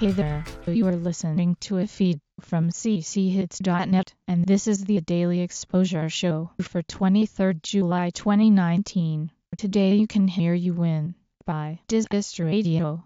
Hey there, you are listening to a feed from cchits.net, and this is the Daily Exposure Show for 23rd July 2019. Today you can hear You Win by Disgust Radio.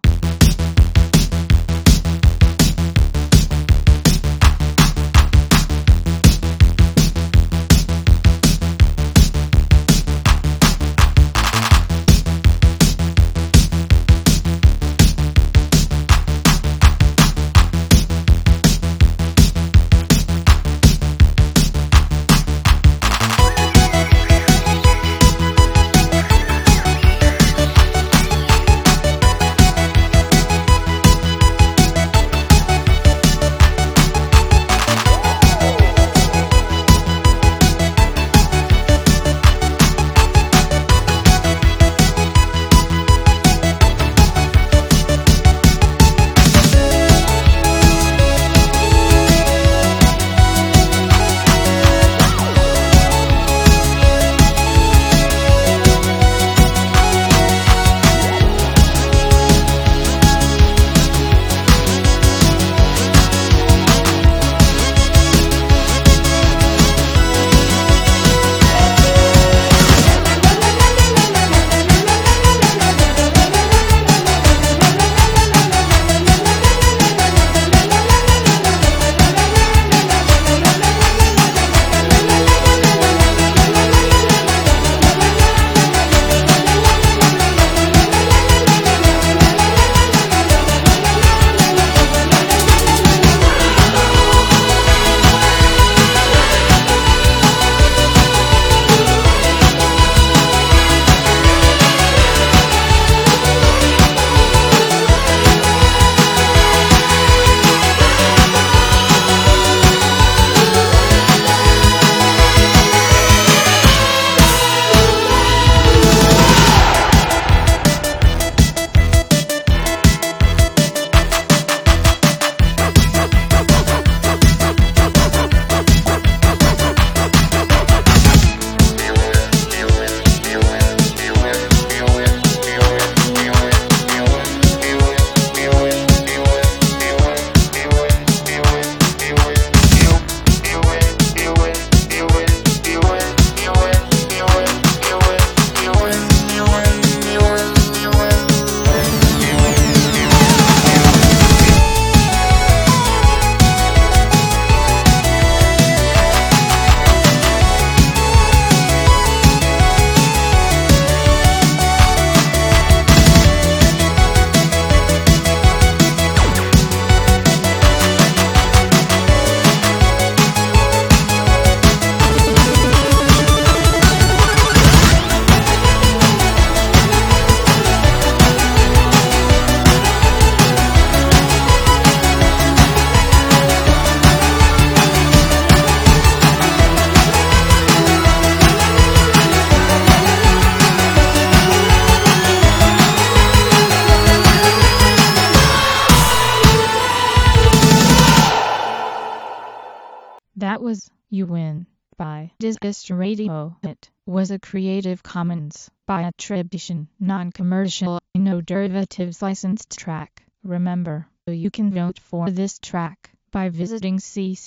That was You Win by Disgust Radio. It was a Creative Commons by attribution, non-commercial, no derivatives licensed track. Remember, you can vote for this track by visiting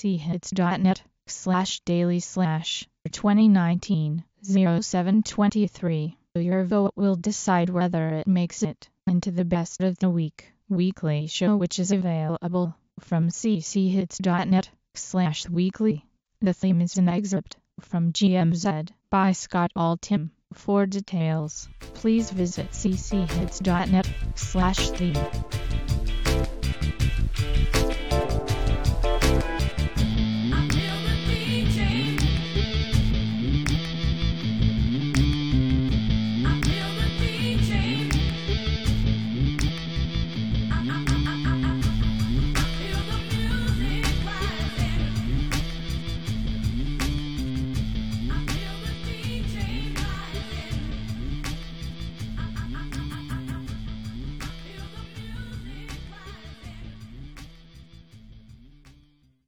cchits.net/daily/2019-0723. Your vote will decide whether it makes it into the Best of the Week weekly show, which is available from cchits.net/weekly. The theme is an excerpt from GMZ by Scott Altham. For details, please visit cchits.net/theme.